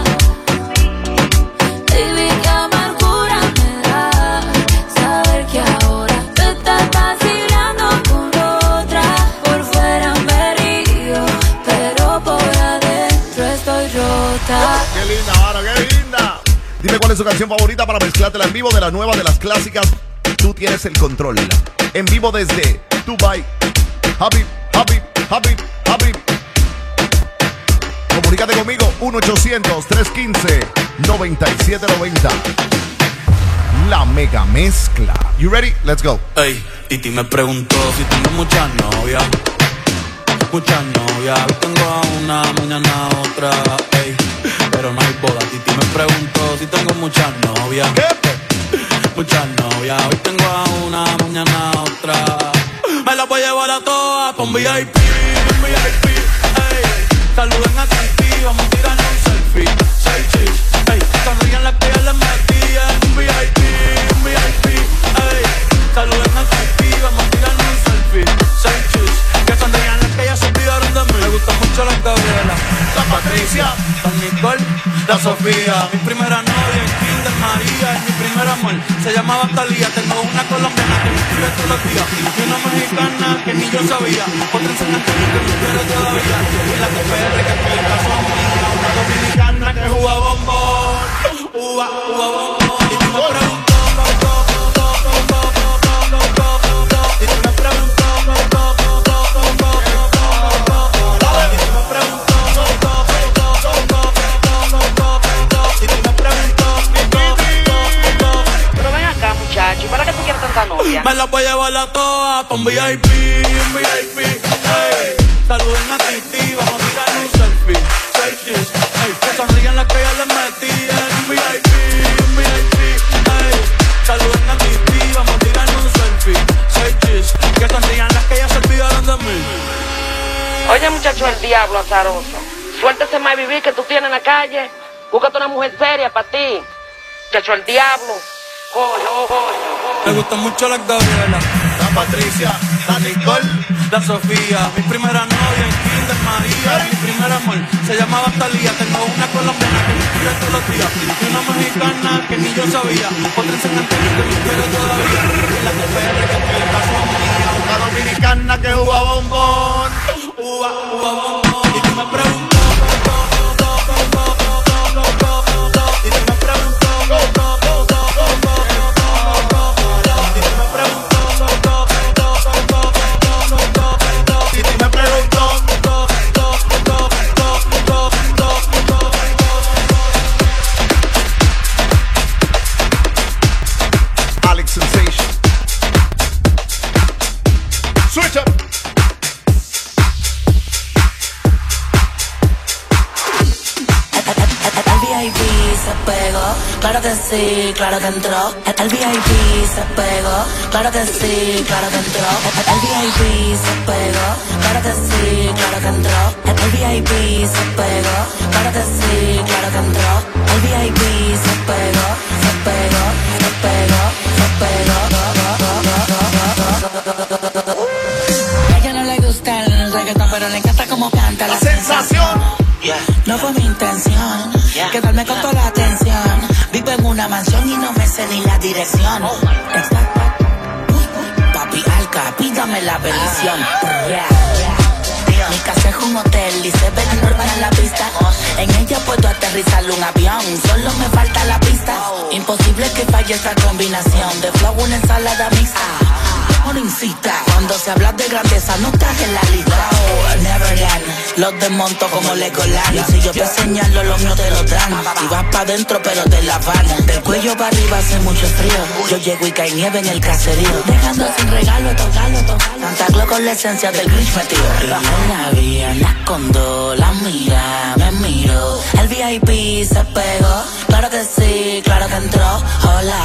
baby, qué amargura me da saber que ahora tú estás vacilando con otra. Por fuera me río, pero por adentro estoy rota.
¡Qué linda, Vara, qué linda! Dime cuál es su canción favorita para mezclártela en vivo de la nueva de las clásicas. Tú tienes el control. En vivo desde Dubai. Habib, Habib, Habib, Habib. Comunícate conmigo 1-800-315-9790. La mega mezcla. You ready? Let's go.
Ey, Titi me preguntó si tengo muchas novias. Muchas novias, hoy tengo a una, mañana a otra, ey, pero no hay boda. Titi me preguntó si tengo muchas novias. Muchas novias, hoy tengo a una, mañana a otra. Me las voy a llevar a todas pa' un VIP, ey. Saluden a Titi, vamos a tirarle un selfie. Ey, sonrían las que ya les metí en un VIP, ey. Saluden a Titi, vamos a tirarle un selfie. Que sonrían las que ya se olvidaron de mí. Me gusta mucho la Gabriela, la Patricia, la Nicole, la Sofía. Mi primera novia en Kinder María es mi primer amor. Se llamaba Talía. Tengo una colombiana que me escribe todos los días y una mexicana que ni yo sabía. Otra enseñante que me quiere todavía. Y la TPR que explica son mía. Una dominicana que juega bombón. Uva bombón. Y tú me preguntas.
¿Para qué tú quieres tanta novia?
Me las voy a llevar a todas pa' un VIP, ey. Saluden a Titi, vamos a tirar un selfie. Ey, que sonrían las que ya les metí en un VIP, ey. Saluden a Titi, vamos a tirar un selfie. Que sonrían las que ya se olvidaron de mí.
Oye, muchacho, el diablo azaroso. Suéltese más vivir que tú tienes en la calle. Búscate una mujer seria para ti. Muchacho, el diablo.
Me gusta mucho la Gabriela,
la Patricia, la Nicole,
la Sofía. Mi primera novia en Kinder María. Mi primer amor se llamaba Talía. Tengo una colombiana que me quiere todos los días. Y una mexicana que ni yo sabía. Otra en San Antonio que me quiere todavía. Y la TPR que fue el caso mía. Una dominicana que juega bombón. Juega bombón. Y tú me preguntas.
Claro que sí, claro que entró. El VIP se pegó. Claro que sí, claro que entró. El VIP se pegó. Claro que sí, claro que entró. El VIP se pegó. Claro que sí, claro que entró. El VIP se pegó, se pegó, se pegó, se pegó. A ella no le gusta el reggaetón, pero le encanta como canta la sensación. No fue mi intención quedarme con toda la atención. Vivo en una mansión y no me sé ni la dirección. Papi Alca, pídame la bendición. Mi casa es un hotel y se ve normal en la pista. En ella puedo aterrizar un avión, solo me falta la pista. Imposible que falle esta combinación de flow, una ensalada mixta. Incita. Cuando se habla de grandeza no estás en la lista. Neverland, los desmonto como Legoland. Y si yo te señalo, los míos te lo dan. Y vas pa' dentro pero te la van. Del cuello para arriba hace mucho frío. Yo llego y cae nieve en el caserío. Dejando sin regalo, Santa Claus con la esencia del Grinch metido. En la vía, la escondo, la mira, me miro. El VIP se pegó. Claro que sí, claro que entró. Hola.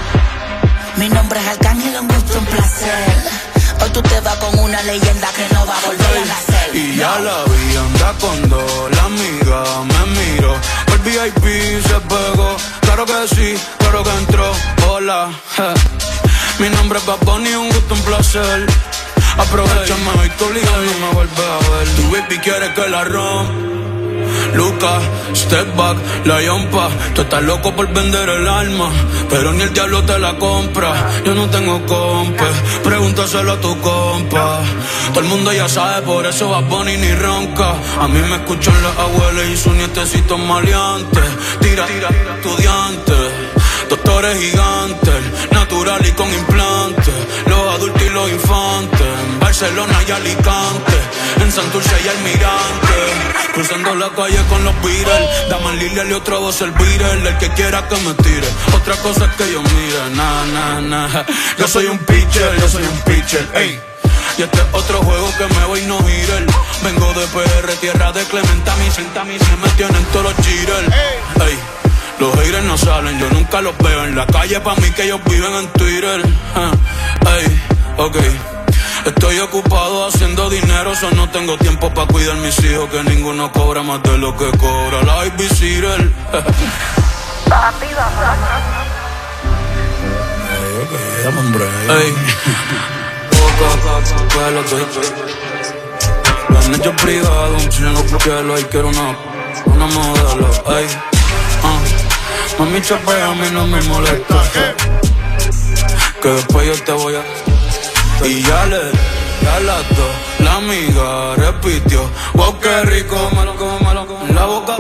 Mi nombre es Arcángel, un gusto, un placer. Hoy tú te vas con una leyenda que no va a volver a nacer.
Y ya la vi, anda con dos, la amiga me miró. El VIP se pegó, claro que sí, claro que entró. Hola, mi nombre es Bad Bunny, un gusto, un placer. Aprovechame hoy, tu liga no me vuelve a ver. Tu baby quiere que la rompa. Lucas, step back, la yompa. Tú estás loco por vender el alma, pero ni el diablo te la compra. Yo no tengo compa, pregúntaselo a tu compa. Todo el mundo ya sabe, por eso Bad Bunny ni ronca. A mí me escuchan las abuelas y sus nietecitos maleantes. Tira, estudiantes, doctores gigantes, natural y con implantes. Los adultos y los infantes, en Barcelona y Alicante, en Santurce y Almirante. Cruzando la calle con los Beatles, Daman Lilia y otra voz el Beatle. El que quiera que me tire, otra cosa es que yo mire. Yo soy un pitcher, ey. Y este es otro juego que me voy no girar. Vengo de PR, tierra de Clementa, mi se me tienen todos los cheaters. Ey. Los haters no salen, yo nunca los veo en la calle, pa' mí que ellos viven en Twitter. Ey, ok. Estoy ocupado haciendo dinero, so no tengo tiempo pa' cuidar mis hijos, que ninguno cobra más de lo que cobra la babysitter. Ey, lo han hecho privado, un chino bloquealo, ahí quiero una modelo, ey. Mami chapea, a mí no me molesta, que después yo te voy a... Y ya las dos, la amiga repitió. Wow, qué rico, me en la boca.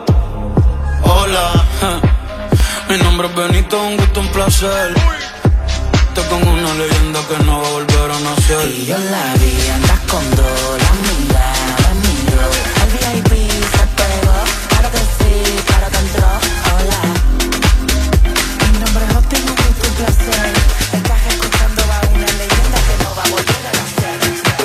Hola, mi nombre es Benito, un gusto, un placer. Estoy con una leyenda que no va a volver a nacer.
Y yo la vi, andas con dos, la amiga me miró. El VIP se pegó, claro que sí, claro que entró. Hola, mi nombre es Optim, un gusto, un placer. Estás escuchando a una leyenda que no va a volver a nacer.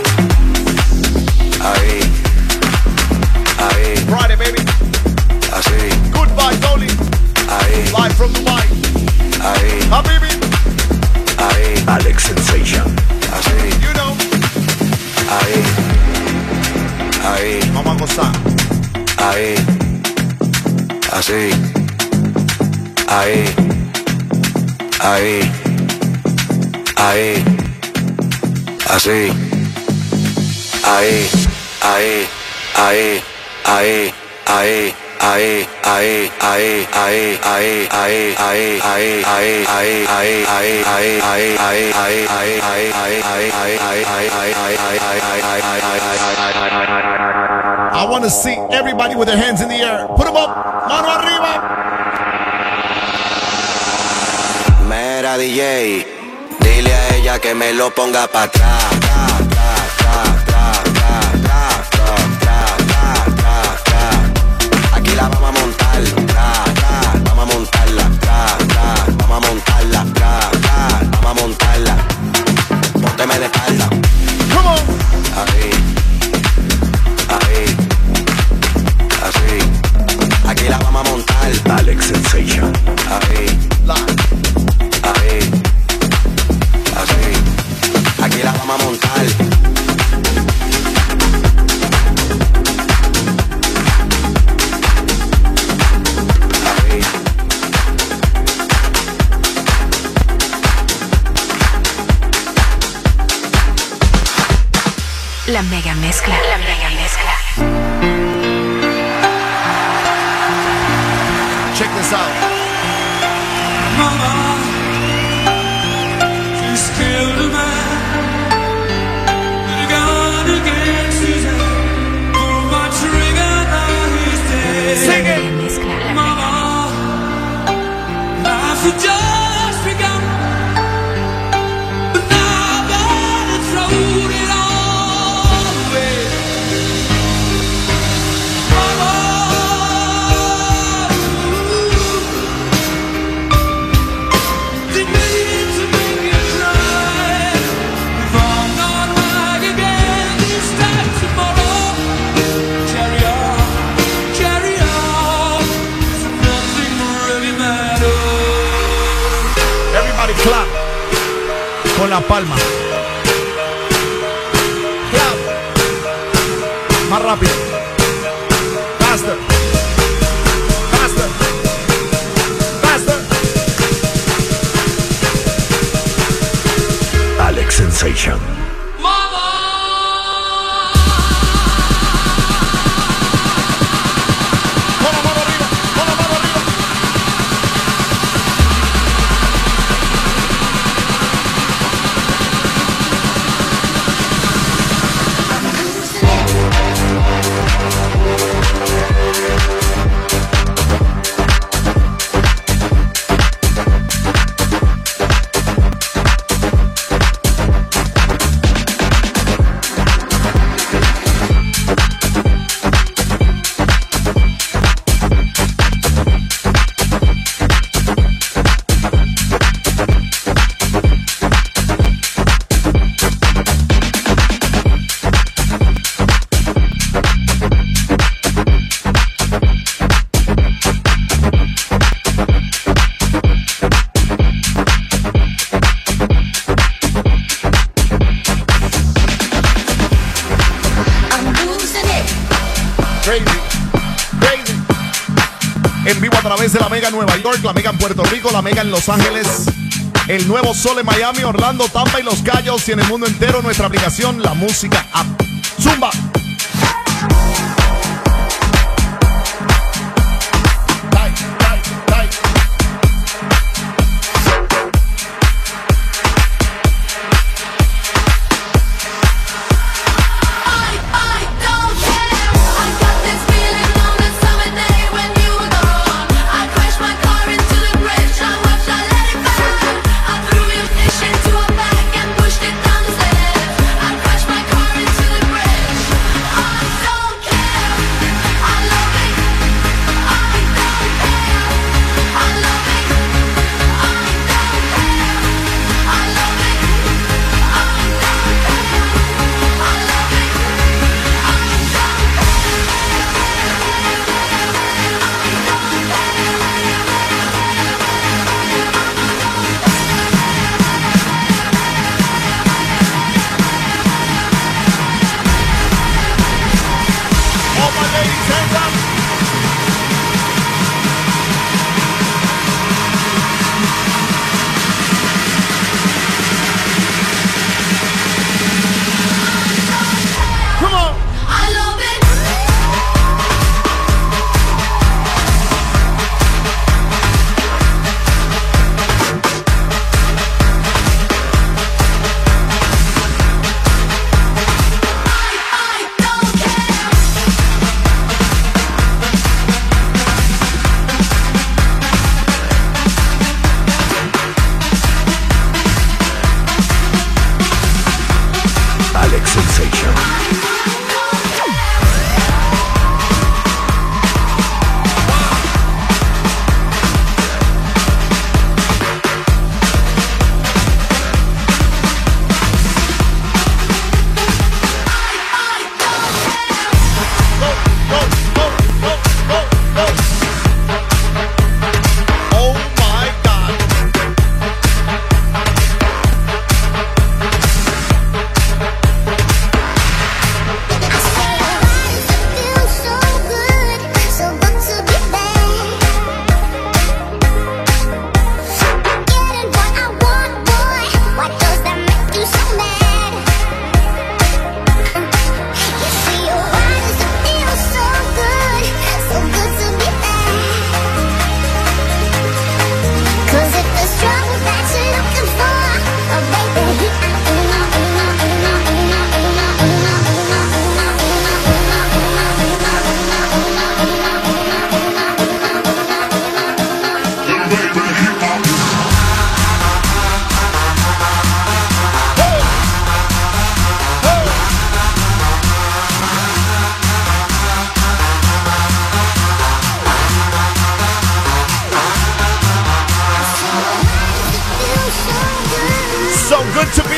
Ahí.
Friday, baby.
Así.
Goodbye, Tony.
Ahí.
Live from Dubai.
Ahí.
Habibi.
Ahí.
Alex Sensation.
Así.
You know.
Ahí.
Vamos a gozar.
Ahí. Así. Ahí. Así.
ahí, ahí, ahí, ahí, ahí. Ahí, ahí, ahí, ahí, ahí, ahí, ahí, ahí, ahí, ahí, ahí, ahí, ahí, ahí, ahí, ahí, ahí,
I want to see everybody with their hands in the air. Put them up, mano arriba.
Mera DJ, dile a ella que me lo ponga para atrás. Aquí la vamos a montar, vamos a montarla, vamos a montarla, vamos a montarla. Pónteme de espalda.
Come on.
Ahí, ahí, así. Aquí la vamos a montar.
Alex Sensation.
Ahí, ahí, así. Aquí la vamos a montar.
La mega mezcla, la mega mezcla.
Check this out.
Mama, she's killed a man with a gun against his head. Pull my trigger, now he's dead.
Sing it.
Mama, life had just begun, but now I've thrown it all.
Clap con la palma. Clap. Más rápido. Faster. Faster. Faster.
Alex Sensation.
En vivo a través de la Mega en Nueva York, la Mega en Puerto Rico, la Mega en Los Ángeles, el Nuevo Sol en Miami, Orlando, Tampa y Los Cayos, y en el mundo entero nuestra aplicación La Música App. Zumba.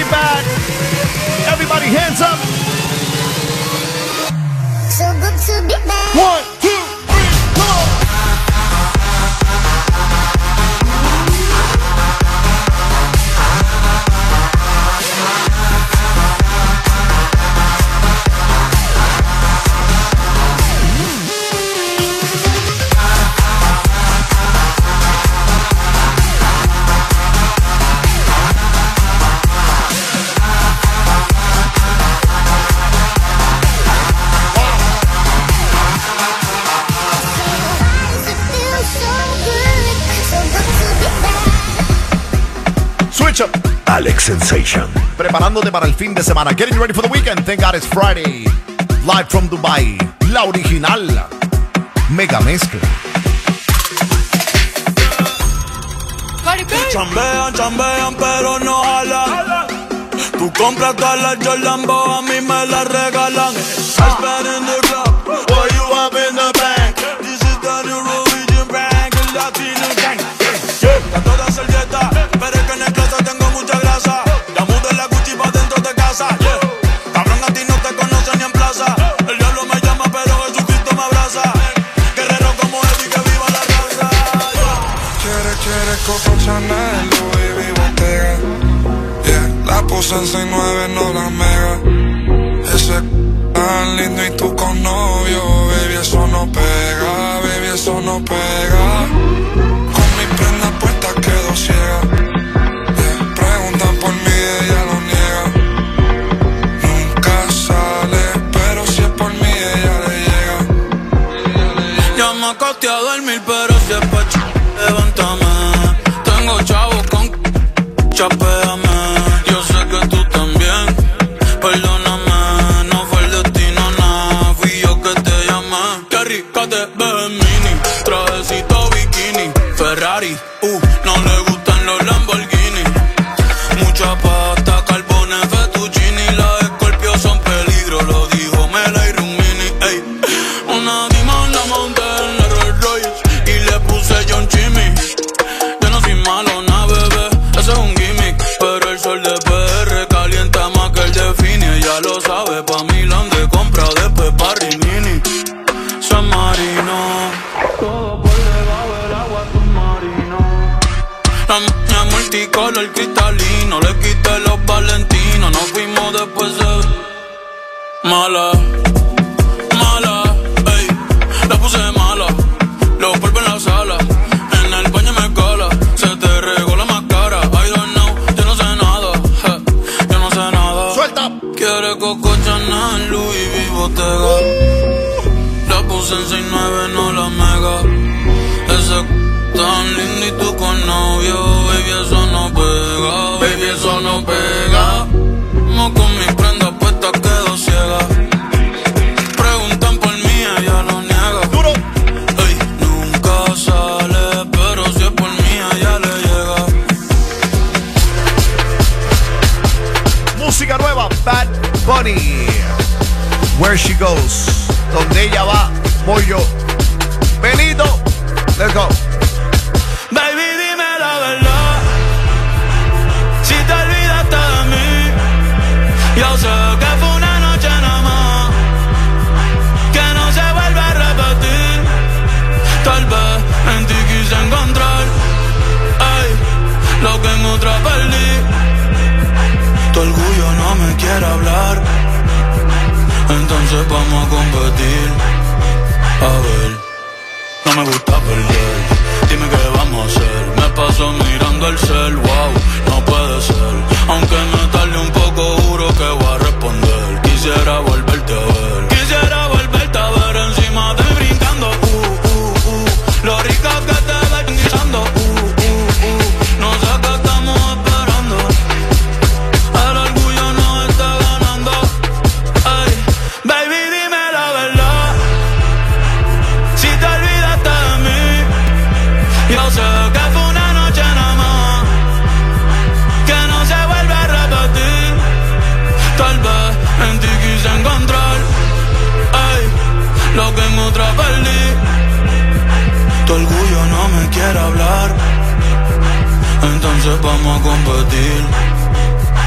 back. Everybody hands up.
So good to be back.
1, 2, 3, come on. Switch up.
Alex Sensation.
Preparándote para el fin de semana. Getting ready for the weekend. Thank God it's Friday. Live from Dubai. La original. Mega mezcla.
Chambean, chambean, pero no jalan. Tú compras todas las Jordan, a mí me las regalan. I spend in the club, what you have in the bank. This is the new religion bank, el latino gang. A toda servieta, pero es que en el closet tengo mucha grasa. Ya mudé la Gucci pa' dentro de casa, yeah. Cabrón, a ti no te conocen ni en plaza. El diablo me llama, pero Jesucristo me abraza. Guerrero como Eddie, que viva la raza, yeah.
Quiere Coco Chanel, Louis V Bottega. Yeah, la puse en 6'9", no la mega. Ese tan lindo y tú con novio, baby, eso no pega, baby, eso no pega. Con mi prenda puesta quedo ciega. Yeah, preguntan por mí, ella lo niega. Nunca sale, pero si es por mí, ella le llega.
Ya me acosté a dormir, pero si es pa' levántame. Tengo chavos con chapéame. Yo sé que tú también, perdóname. No fue el destino, nada, fui yo que te llamé. Qué rica te ves en mini, trajecito bikini, Ferrari, no le gustan los Lamborghini. Mucha pasta, carbones, fettuccini. Las Scorpio son peligro, lo dijo Mela y Rumini. Ey, una Dima la monté en la Rolls Royce y le puse John Chimmy. Yo no soy malo, na bebé, ese es un gimmick. Pero el sol de PR calienta más que el de Fini. Ella lo sabe, pa' Milán de compra, después pa' Rimini. San Marino, todo por debajo del agua submarino. La maña multicolor cristalino, le quité los valentinos. Nos fuimos después de mala, mala, ey, la puse mala. Los polvos en la sala, en el baño me cala. Se te regó la máscara, I don't know, yo no sé nada, yo no sé nada.
Suelta.
Quiere Coco Chanel, Louis V Bottega. La puse en 6'9", no la mega. Ese tan lindo y tú con novio, baby, eso no pega, baby, eso no pega. No con mis prendas puestas quedo ciega. Preguntan por mí, ella lo niega.
Duro.
Ey, nunca sale, pero si es por mí, ella le llega.
Música nueva, Bad Bunny. Where she goes. Donde ella va, voy yo. Benito, let's go.
Baby, dime la verdad. Si te olvidaste de mí, yo sé que fue una noche nada más, que no se vuelve a repetir. Tal vez en ti quise encontrar, ay, lo que en otra perdí. Tu orgullo no me quiere hablar, entonces vamos a competir. A ver, no me gusta perder, dime qué vamos a hacer. Me paso mirando el cel, wow, no puede ser. Aunque me tarde un poco, juro que voy a responder. Quisiera volverte a ver, quisiera volverte a ver encima de mí brincando. Lo rico que te ves guisando. No sé qué estamos esperando. El orgullo nos está ganando. Ay, baby, dime la verdad. Si te olvidaste de mí, yo sé que fue una noche nada más, que no se vuelve a repetir. Tal vez en ti quise encontrar, ay, lo que en otra perdí. Tu orgullo no me quiere hablar, entonces vamos a competir. A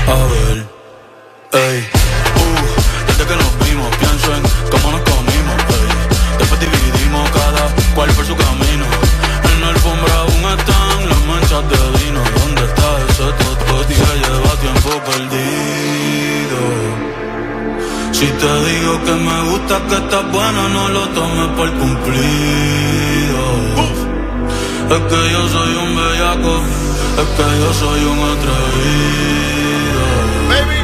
A ver, ey, desde que nos vimos pienso en cómo nos comimos, ey. Después dividimos cada cual por su camino. En la alfombra aún están las manchas de vino. ¿Dónde está ese toto que lleva tiempo perdido? Si te digo que me gusta, que estás buena, no lo tomes por cumplido. Es que yo soy un bellaco, es que yo soy un atrevido. Baby,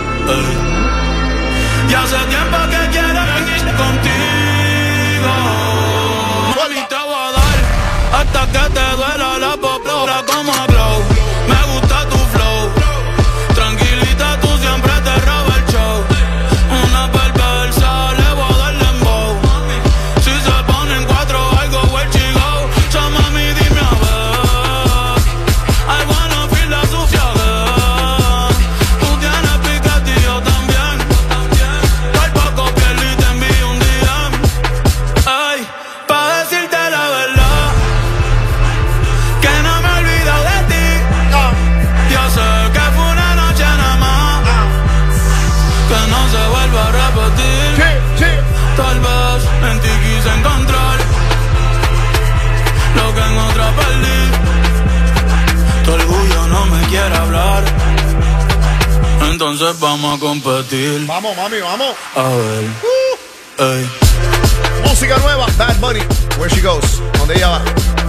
y hace tiempo que quiero venir contigo. Mami, te voy a dar hasta que te duela la popora como glow. Me gusta tu flow, tranquilita, tú siempre te robas el show. Una perversa, le voy a dar dembow. Si se ponen cuatro, algo where she go. So mami, dime a ver, I wanna feel la sucia girl. Tú tienes piquete y yo también. Por poco piel y te envío un DM. Ay, pa' decirte la verdad, que no me he olvidado de ti. Yo sé que fue una noche nada más, que no se vuelva a repetir. Tal vez en ti quise encontrar lo que en otra perdí. Tu orgullo no me quiere hablar, entonces vamos a competir.
Vamos, mami, vamos.
A ver, ey.
Música nueva, Bad Bunny. Where she goes. ¿Dónde ella va?